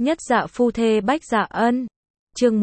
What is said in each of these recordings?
Nhất dạ phu thê bách dạ ân. Chương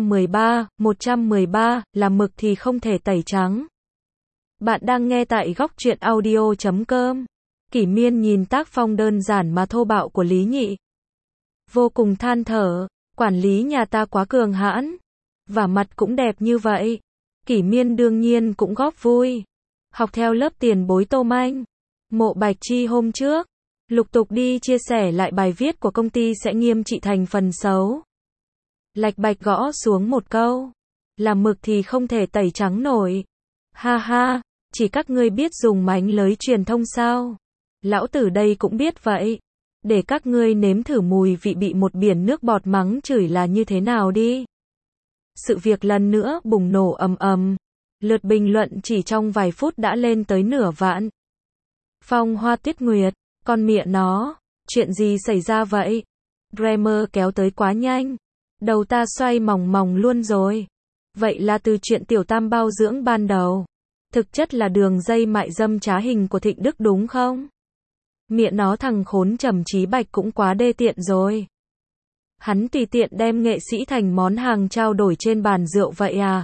113, là mực thì không thể tẩy trắng. Bạn đang nghe tại góc truyện audio.com. Kỷ Miên nhìn tác phong đơn giản mà thô bạo của Lý Nhị. Vô cùng than thở, quản lý nhà ta quá cường hãn. Và mặt cũng đẹp như vậy. Kỷ Miên đương nhiên cũng góp vui. Học theo lớp tiền bối Tô Manh. Mộ Bạch Chi hôm trước. Lục tục đi chia sẻ lại bài viết của công ty sẽ nghiêm trị thành phần xấu. Lạch bạch gõ xuống một câu. Là mực thì không thể tẩy trắng nổi. Ha ha, chỉ các ngươi biết dùng mánh lới truyền thông sao? Lão tử đây cũng biết vậy. Để các ngươi nếm thử mùi vị bị một biển nước bọt mắng chửi là như thế nào đi. Sự việc lần nữa bùng nổ ầm ầm. Lượt bình luận chỉ trong vài phút đã lên tới nửa vạn. Phong Hoa Tuyết Nguyệt, con mẹ nó, chuyện gì xảy ra vậy? Grammar kéo tới quá nhanh. Đầu ta xoay mòng mòng luôn rồi. Vậy là từ chuyện tiểu tam bao dưỡng ban đầu. Thực chất là đường dây mại dâm trá hình của Thịnh Đức đúng không? Mẹ nó thằng khốn Trầm Chí Bạch cũng quá đê tiện rồi. Hắn tùy tiện đem nghệ sĩ thành món hàng trao đổi trên bàn rượu vậy à?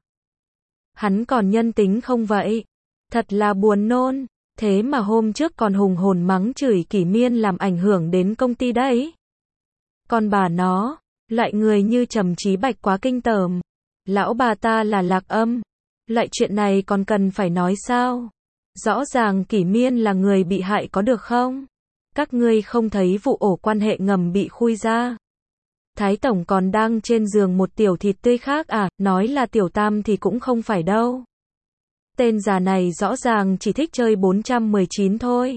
Hắn còn nhân tính không vậy? Thật là buồn nôn. Thế mà hôm trước còn hùng hồn mắng chửi Kỷ Miên làm ảnh hưởng đến công ty đấy. Còn bà nó, loại người như Trầm Chí Bạch quá kinh tởm. Lão bà ta là lạc âm. Loại chuyện này còn cần phải nói sao? Rõ ràng Kỷ Miên là người bị hại có được không? Các ngươi không thấy vụ ổ quan hệ ngầm bị khui ra. Thái Tổng còn đang trên giường một tiểu thịt tươi khác à, nói là tiểu tam thì cũng không phải đâu. Tên già này rõ ràng chỉ thích chơi 419 thôi.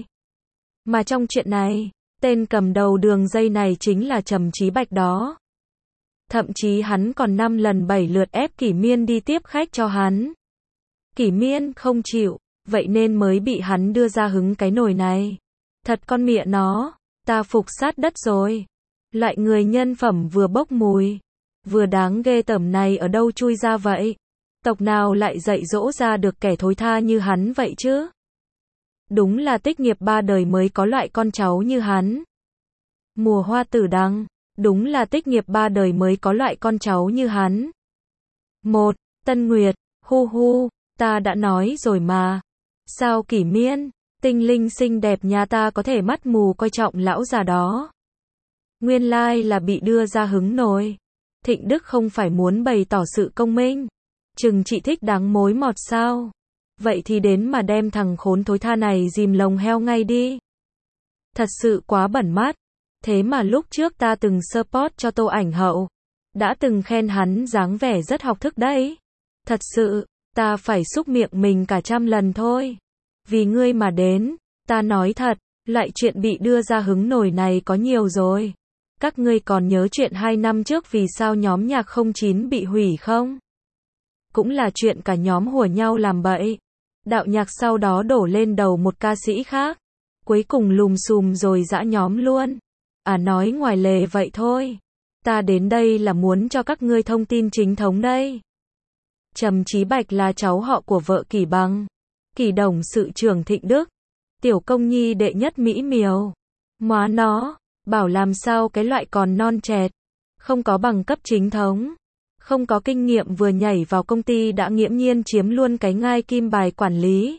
Mà trong chuyện này, tên cầm đầu đường dây này chính là Trầm Chí Bạch đó. Thậm chí hắn còn 5 lần 7 lượt ép Kỷ Miên đi tiếp khách cho hắn. Kỷ Miên không chịu, vậy nên mới bị hắn đưa ra hứng cái nồi này. Thật con mẹ nó, ta phục sát đất rồi. Loại người nhân phẩm vừa bốc mùi, vừa đáng ghê tởm này ở đâu chui ra vậy? Tộc nào lại dạy dỗ ra được kẻ thối tha như hắn vậy chứ? Đúng là tích nghiệp 3 đời mới có loại con cháu như hắn. Mùa hoa tử đăng, đúng là tích nghiệp 3 đời mới có loại con cháu như hắn. Một, Tân Nguyệt, hu hu, ta đã nói rồi mà. Sao Kỷ Miên, tinh linh xinh đẹp nhà ta có thể mắt mù coi trọng lão già đó? Nguyên lai là bị đưa ra hứng nồi. Thịnh Đức không phải muốn bày tỏ sự công minh. Chừng chị thích đáng mối mọt sao? Vậy thì đến mà đem thằng khốn thối tha này dìm lồng heo ngay đi. Thật sự quá bẩn mắt. Thế mà lúc trước ta từng support cho Tô Ảnh Hậu. Đã từng khen hắn dáng vẻ rất học thức đấy. Thật sự, ta phải xúc miệng mình cả 100 lần thôi. Vì ngươi mà đến, ta nói thật, loại chuyện bị đưa ra hứng nổi này có nhiều rồi. Các ngươi còn nhớ chuyện 2 năm trước vì sao nhóm nhạc 09 bị hủy không? Cũng là chuyện cả nhóm hùa nhau làm bậy. Đạo nhạc sau đó đổ lên đầu một ca sĩ khác. Cuối cùng lùm xùm rồi giã nhóm luôn. À nói ngoài lề vậy thôi. Ta đến đây là muốn cho các ngươi thông tin chính thống đây. Trầm Chí Bạch là cháu họ của vợ Kỷ Bằng. Kỷ Đồng sự trưởng Thịnh Đức. Tiểu công nhi đệ nhất mỹ miều. Móa nó, bảo làm sao cái loại còn non chẹt. Không có bằng cấp chính thống. Không có kinh nghiệm vừa nhảy vào công ty đã nghiễm nhiên chiếm luôn cái ngai kim bài quản lý.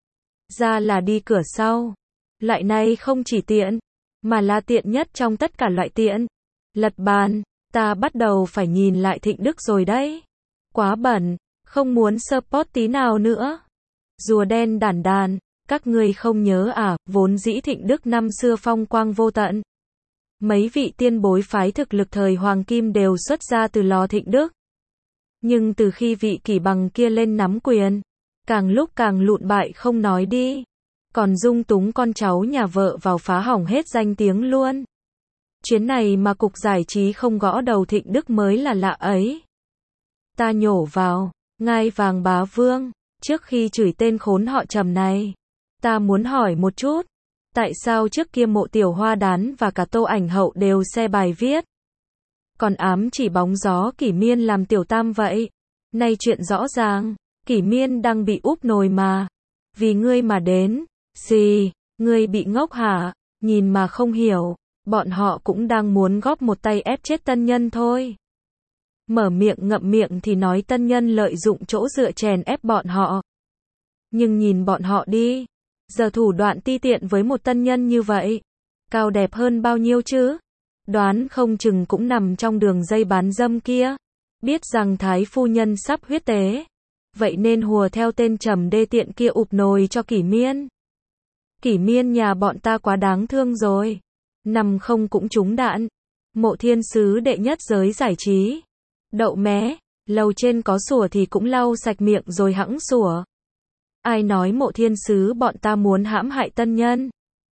Ra là đi cửa sau. Loại này không chỉ tiện, mà là tiện nhất trong tất cả loại tiện. Lật bàn, ta bắt đầu phải nhìn lại Thịnh Đức rồi đấy. Quá bẩn, không muốn support tí nào nữa. Rùa đen đản đàn, các ngươi không nhớ à, vốn dĩ Thịnh Đức năm xưa phong quang vô tận. Mấy vị tiên bối phái thực lực thời Hoàng Kim đều xuất ra từ lò Thịnh Đức. Nhưng từ khi vị Kỷ Bằng kia lên nắm quyền, càng lúc càng lụn bại không nói đi. Còn dung túng con cháu nhà vợ vào phá hỏng hết danh tiếng luôn. Chuyến này mà cục giải trí không gõ đầu Thịnh Đức mới là lạ ấy. Ta nhổ vào, ngai vàng bá vương, trước khi chửi tên khốn họ Trầm này. Ta muốn hỏi một chút. Tại sao trước kia Mộ Tiểu Hoa Đán và cả Tô Ảnh Hậu đều share bài viết? Còn ám chỉ bóng gió Kỷ Miên làm tiểu tam vậy? Nay chuyện rõ ràng, Kỷ Miên đang bị úp nồi mà. Vì ngươi mà đến. Gì? Ngươi bị ngốc hả? Nhìn mà không hiểu. Bọn họ cũng đang muốn góp một tay ép chết Tân Nhân thôi. Mở miệng ngậm miệng thì nói Tân Nhân lợi dụng chỗ dựa chèn ép bọn họ. Nhưng nhìn bọn họ đi. Giờ thủ đoạn ti tiện với một Tân Nhân như vậy. Cao đẹp hơn bao nhiêu chứ? Đoán không chừng cũng nằm trong đường dây bán dâm kia. Biết rằng Thái phu nhân sắp huyết tế. Vậy nên hùa theo tên trầm đê tiện kia ụp nồi cho Kỷ Miên. Kỷ Miên nhà bọn ta quá đáng thương rồi. Nằm không cũng trúng đạn. Mộ thiên sứ đệ nhất giới giải trí. Đậu mé, lầu trên có sủa thì cũng lau sạch miệng rồi hẵng sủa. Ai nói mộ thiên sứ bọn ta muốn hãm hại Tân Nhân?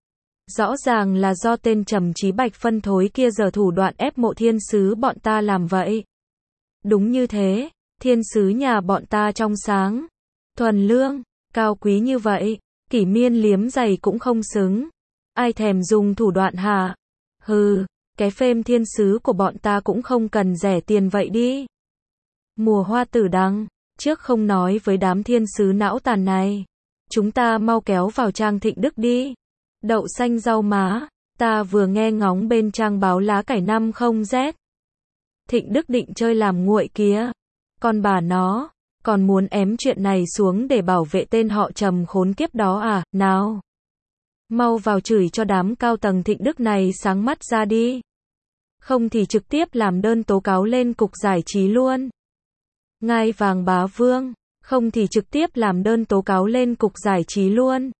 Rõ ràng là do tên Trầm Chí Bạch phân thối kia giờ thủ đoạn ép mộ thiên sứ bọn ta làm vậy. Đúng như thế, thiên sứ nhà bọn ta trong sáng, thuần lương, cao quý như vậy, Kỷ Miên liếm giày cũng không xứng. Ai thèm dùng thủ đoạn hả? Hừ, cái phêm thiên sứ của bọn ta cũng không cần rẻ tiền vậy đi. Mùa hoa tử đăng, trước không nói với đám thiên sứ não tàn này. Chúng ta mau kéo vào trang Thịnh Đức đi. Đậu xanh rau má, ta vừa nghe ngóng bên trang báo Lá Cải 50Z. Thịnh Đức định chơi làm nguội kìa. Con bà nó, còn muốn ém chuyện này xuống để bảo vệ tên họ Trầm khốn kiếp đó à, nào. Mau vào chửi cho đám cao tầng Thịnh Đức này sáng mắt ra đi. Không thì trực tiếp làm đơn tố cáo lên cục giải trí luôn. Ngai vàng bá vương, không thì trực tiếp làm đơn tố cáo lên cục giải trí luôn.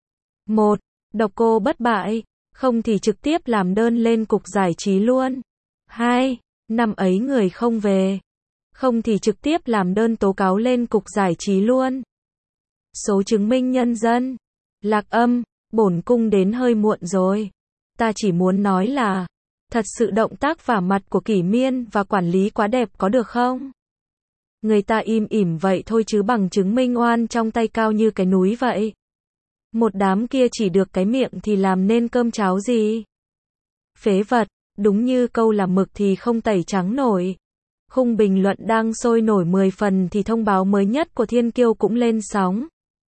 1. Độc cô bất bại, không thì trực tiếp làm đơn lên cục giải trí luôn. 2. Năm ấy người không về, không thì trực tiếp làm đơn tố cáo lên cục giải trí luôn. Số chứng minh nhân dân. Lạc Âm, bổn cung đến hơi muộn rồi. Ta chỉ muốn nói là, thật sự động tác vả mặt của Kỷ Miên và quản lý quá đẹp có được không? Người ta im ỉm vậy thôi chứ bằng chứng minh oan trong tay cao như cái núi vậy. Một đám kia chỉ được cái miệng thì làm nên cơm cháo gì? Phế vật, đúng như câu là mực thì không tẩy trắng nổi. Khung bình luận đang sôi nổi 10 phần thì thông báo mới nhất của Thiên Kiêu cũng lên sóng.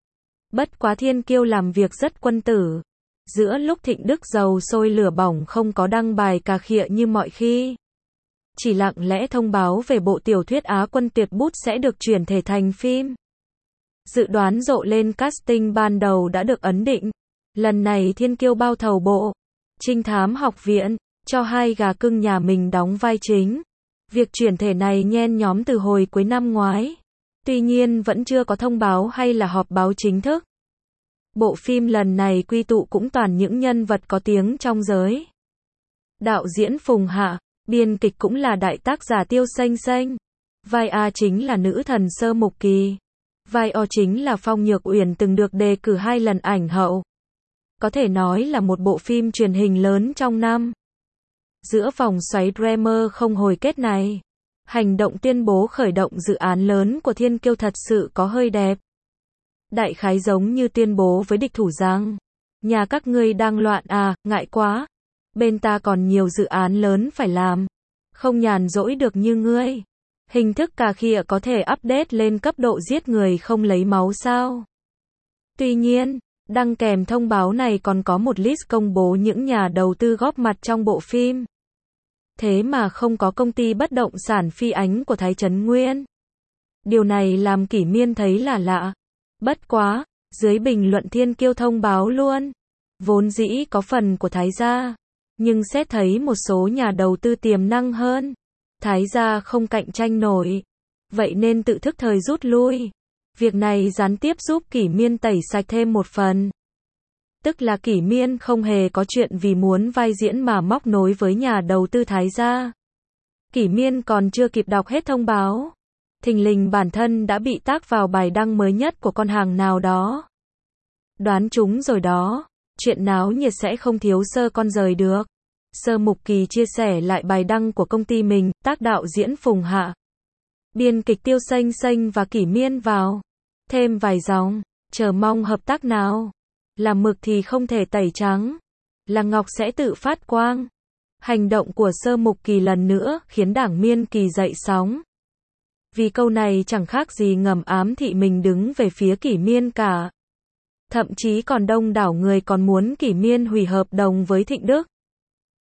Bất quá Thiên Kiêu làm việc rất quân tử. Giữa lúc Thịnh Đức dầu sôi lửa bỏng không có đăng bài cà khịa như mọi khi. Chỉ lặng lẽ thông báo về bộ tiểu thuyết Á Quân Tuyệt Bút sẽ được chuyển thể thành phim. Dự đoán rộ lên casting ban đầu đã được ấn định. Lần này Thiên Kiêu bao thầu bộ Trinh thám học viện, cho hai gà cưng nhà mình đóng vai chính. Việc chuyển thể này nhen nhóm từ hồi cuối năm ngoái. Tuy nhiên vẫn chưa có thông báo hay là họp báo chính thức. Bộ phim lần này quy tụ cũng toàn những nhân vật có tiếng trong giới. Đạo diễn Phùng Hạ, biên kịch cũng là đại tác giả Tiêu Xanh Xanh. Vai A chính là nữ thần Sơ Mục Kỳ. Vai O chính là Phong Nhược Uyển từng được đề cử 2 lần ảnh hậu. Có thể nói là một bộ phim truyền hình lớn trong năm. Giữa vòng xoáy drama không hồi kết này, hành động tuyên bố khởi động dự án lớn của Thiên Kiêu thật sự có hơi đẹp. Đại khái giống như tuyên bố với địch thủ rằng, nhà các ngươi đang loạn à, ngại quá. Bên ta còn nhiều dự án lớn phải làm. Không nhàn rỗi được như ngươi. Hình thức cà khịa có thể update lên cấp độ giết người không lấy máu sao? Tuy nhiên, đăng kèm thông báo này còn có một list công bố những nhà đầu tư góp mặt trong bộ phim. Thế mà không có công ty bất động sản Phi Ánh của Thái Trấn Nguyên. Điều này làm Kỷ Miên thấy là lạ. Bất quá, dưới bình luận Thiên Kiêu thông báo luôn. Vốn dĩ có phần của Thái gia, nhưng xét thấy một số nhà đầu tư tiềm năng hơn, Thái gia không cạnh tranh nổi. Vậy nên tự thức thời rút lui. Việc này gián tiếp giúp Kỷ Miên tẩy sạch thêm một phần. Tức là Kỷ Miên không hề có chuyện vì muốn vai diễn mà móc nối với nhà đầu tư Thái gia. Kỷ Miên còn chưa kịp đọc hết thông báo. Thình lình bản thân đã bị tag vào bài đăng mới nhất của con hàng nào đó. Đoán chúng rồi đó. Chuyện náo nhiệt sẽ không thiếu Sơ con rời được. Sơ Mục Kỳ chia sẻ lại bài đăng của công ty mình, tác đạo diễn Phùng Hạ. Biên kịch Tiêu Xanh Xanh và Kỷ Miên vào. Thêm vài dòng, chờ mong hợp tác nào. Là mực thì không thể tẩy trắng. Là ngọc sẽ tự phát quang. Hành động của Sơ Mục Kỳ lần nữa khiến đảng Miên Kỳ dậy sóng. Vì câu này chẳng khác gì ngầm ám thị mình đứng về phía Kỷ Miên cả. Thậm chí còn đông đảo người còn muốn Kỷ Miên hủy hợp đồng với Thịnh Đức.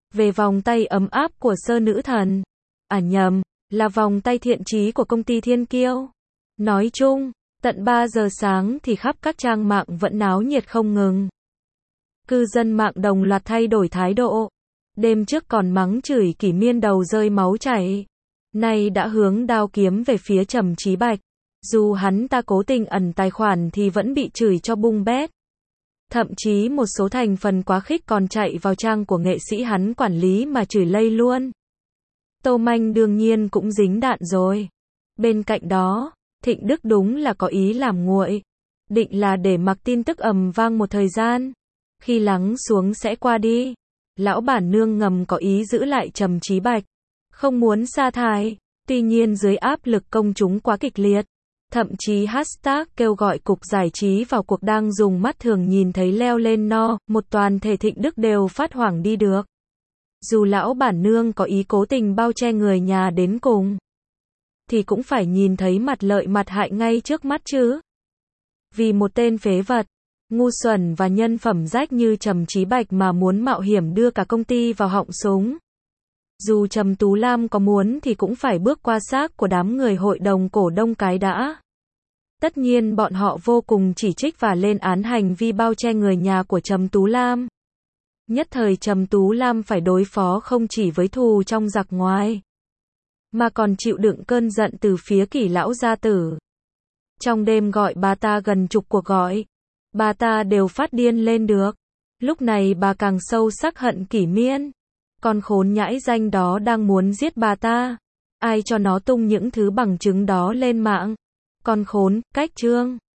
về vòng tay ấm áp của sơ nữ thần. À nhầm, là vòng tay thiện chí của công ty Thiên Kiêu. Nói chung, tận 3 giờ sáng thì khắp các trang mạng vẫn náo nhiệt không ngừng. Cư dân mạng đồng loạt thay đổi thái độ. Đêm trước còn mắng chửi Kỷ Miên đầu rơi máu chảy. Nay đã hướng đao kiếm về phía Trầm Chí Bạch. Dù hắn ta cố tình ẩn tài khoản thì vẫn bị chửi cho bung bét. Thậm chí một số thành phần quá khích còn chạy vào trang của nghệ sĩ hắn quản lý mà chửi lây luôn. Tô Manh đương nhiên cũng dính đạn rồi. Bên cạnh đó, Thịnh Đức đúng là có ý làm nguội. Định là để mặc tin tức ầm vang một thời gian. Khi lắng xuống sẽ qua đi. Lão bản nương ngầm có ý giữ lại Trầm Chí Bạch. Không muốn sa thải. Tuy nhiên dưới áp lực công chúng quá kịch liệt. Thậm chí hashtag kêu gọi cục giải trí vào cuộc đang dùng mắt thường nhìn thấy leo lên no, một toàn thể Thịnh Đức đều phát hoảng đi được. Dù lão bản nương có ý cố tình bao che người nhà đến cùng, thì cũng phải nhìn thấy mặt lợi mặt hại ngay trước mắt chứ. Vì một tên phế vật, ngu xuẩn và nhân phẩm rách như Trầm Chí Bạch mà muốn mạo hiểm đưa cả công ty vào họng súng. Dù Trầm Tú Lam có muốn thì cũng phải bước qua xác của đám người hội đồng cổ đông cái đã. Tất nhiên bọn họ vô cùng chỉ trích và lên án hành vi bao che người nhà của Trầm Tú Lam. Nhất thời Trầm Tú Lam phải đối phó không chỉ với thù trong giặc ngoài, mà còn chịu đựng cơn giận từ phía Kỷ lão gia tử. Trong đêm gọi bà ta gần chục cuộc gọi, bà ta đều phát điên lên được. Lúc này bà càng sâu sắc hận Kỷ Miên. Con khốn nhãi danh đó đang muốn giết bà ta. Ai cho nó tung những thứ bằng chứng đó lên mạng? Con khốn, cách chương.